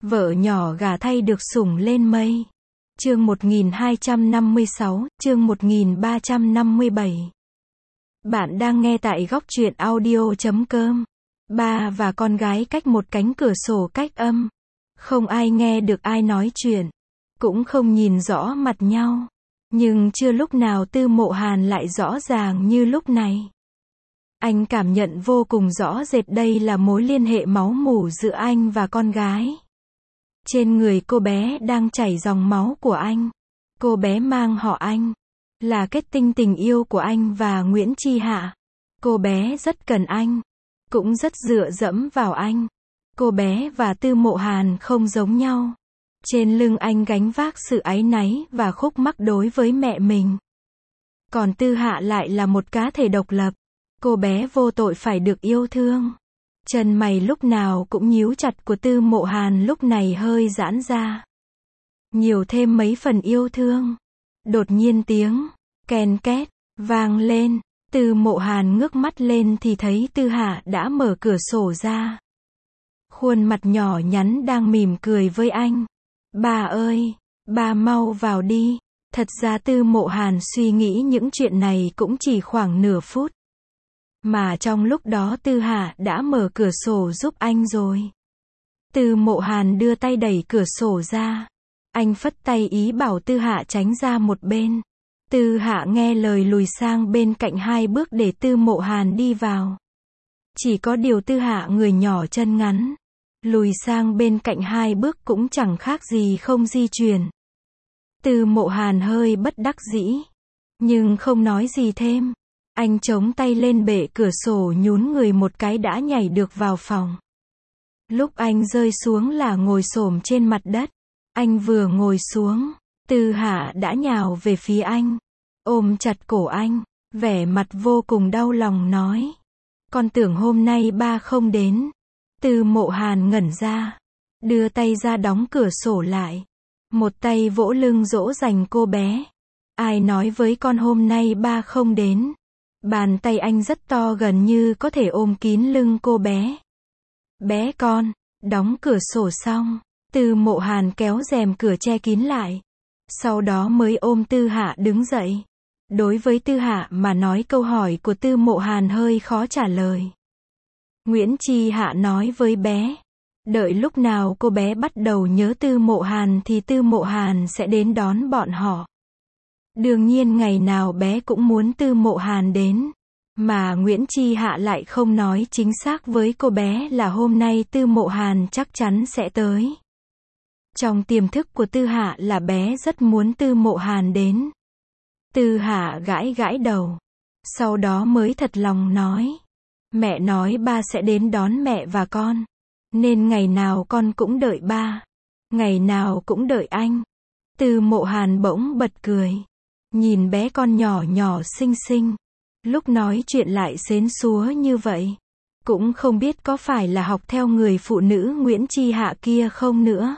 Vợ nhỏ gả thay được sủng lên mây. Chương 1256, chương 1357. Bạn đang nghe tại góc truyện audio.com. Ba và con gái cách một cánh cửa sổ cách âm. Không ai nghe được ai nói chuyện. Cũng không nhìn rõ mặt nhau. Nhưng chưa lúc nào Tư Mộ Hàn lại rõ ràng như lúc này. Anh cảm nhận vô cùng rõ rệt đây là mối liên hệ máu mủ giữa anh và con gái. Trên người cô bé đang chảy dòng máu của anh. Cô bé mang họ anh. Là kết tinh tình yêu của anh và Nguyễn Chi Hạ. Cô bé rất cần anh. Cũng rất dựa dẫm vào anh. Cô bé và Tư Mộ Hàn không giống nhau. Trên lưng anh gánh vác sự áy náy và khúc mắc đối với mẹ mình. Còn Tư Hạ lại là một cá thể độc lập. Cô bé vô tội phải được yêu thương. Chân mày lúc nào cũng nhíu chặt của Tư Mộ Hàn lúc này hơi giãn ra. Nhiều thêm mấy phần yêu thương. Đột nhiên tiếng ken két vang lên. Tư Mộ Hàn ngước mắt lên thì thấy Tư Hạ đã mở cửa sổ ra. Khuôn mặt nhỏ nhắn đang mỉm cười với anh. Ba ơi, ba mau vào đi. Thật ra Tư Mộ Hàn suy nghĩ những chuyện này cũng chỉ khoảng nửa phút. Mà trong lúc đó Tư Hạ đã mở cửa sổ giúp anh rồi. Tư Mộ Hàn đưa tay đẩy cửa sổ ra. Anh phất tay ý bảo Tư Hạ tránh ra một bên. Tư Hạ nghe lời lùi sang bên cạnh 2 bước để Tư Mộ Hàn đi vào. Chỉ có điều Tư Hạ người nhỏ chân ngắn. Lùi sang bên cạnh 2 bước cũng chẳng khác gì không di chuyển. Tư Mộ Hàn hơi bất đắc dĩ. Nhưng không nói gì thêm. Anh chống tay lên bệ cửa sổ nhún người một cái đã nhảy được vào phòng. Lúc anh rơi xuống là ngồi xổm trên mặt đất. Anh vừa ngồi xuống, Tư Hạ đã nhào về phía anh. Ôm chặt cổ anh, vẻ mặt vô cùng đau lòng nói. Con tưởng hôm nay ba không đến. Tư Mộ Hàn ngẩn ra. Đưa tay ra đóng cửa sổ lại. Một tay vỗ lưng dỗ dành cô bé. Ai nói với con hôm nay ba không đến. Bàn tay anh rất to gần như có thể ôm kín lưng cô bé. Bé con, đóng cửa sổ xong, Tư Mộ Hàn kéo rèm cửa che kín lại. Sau đó mới ôm Tư Hạ đứng dậy. Đối với Tư Hạ mà nói câu hỏi của Tư Mộ Hàn hơi khó trả lời. Nguyễn Chi Hạ nói với bé. Đợi lúc nào cô bé bắt đầu nhớ Tư Mộ Hàn thì Tư Mộ Hàn sẽ đến đón bọn họ. Đương nhiên ngày nào bé cũng muốn Tư Mộ Hàn đến. Mà Nguyễn Chi Hạ lại không nói chính xác với cô bé là hôm nay Tư Mộ Hàn chắc chắn sẽ tới. Trong tiềm thức của Tư Hạ là bé rất muốn Tư Mộ Hàn đến. Tư Hạ gãi gãi đầu. Sau đó mới thật lòng nói. Mẹ nói ba sẽ đến đón mẹ và con. Nên ngày nào con cũng đợi ba. Ngày nào cũng đợi anh. Tư Mộ Hàn bỗng bật cười. Nhìn bé con nhỏ nhỏ xinh xinh. Lúc nói chuyện lại xến xúa như vậy. Cũng không biết có phải là học theo người phụ nữ Nguyễn Chi Hạ kia không nữa.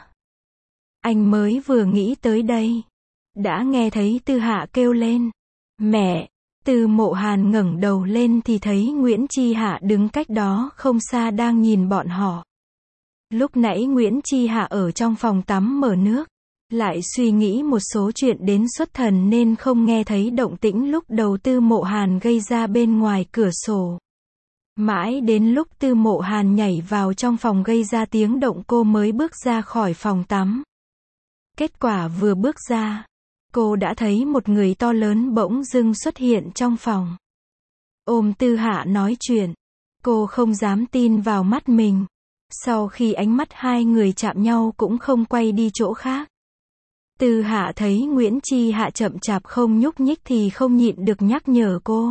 Anh mới vừa nghĩ tới đây. Đã nghe thấy Tư Hạ kêu lên. Mẹ! Tư Mộ Hàn ngẩng đầu lên thì thấy Nguyễn Chi Hạ đứng cách đó không xa đang nhìn bọn họ. Lúc nãy Nguyễn Chi Hạ ở trong phòng tắm mở nước. Lại suy nghĩ một số chuyện đến xuất thần nên không nghe thấy động tĩnh lúc đầu Tư Mộ Hàn gây ra bên ngoài cửa sổ. Mãi đến lúc Tư Mộ Hàn nhảy vào trong phòng gây ra tiếng động cô mới bước ra khỏi phòng tắm. Kết quả vừa bước ra, cô đã thấy một người to lớn bỗng dưng xuất hiện trong phòng. Ôm Tư Hạ nói chuyện. Cô không dám tin vào mắt mình. Sau khi ánh mắt 2 người chạm nhau cũng không quay đi chỗ khác. Tư Hạ thấy Nguyễn Chi Hạ chậm chạp không nhúc nhích thì không nhịn được nhắc nhở cô.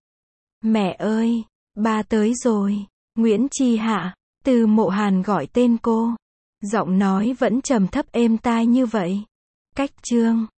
Mẹ ơi, ba tới rồi. Nguyễn Chi Hạ. Tư Mộ Hàn gọi tên cô. Giọng nói vẫn trầm thấp êm tai như vậy. Cách chương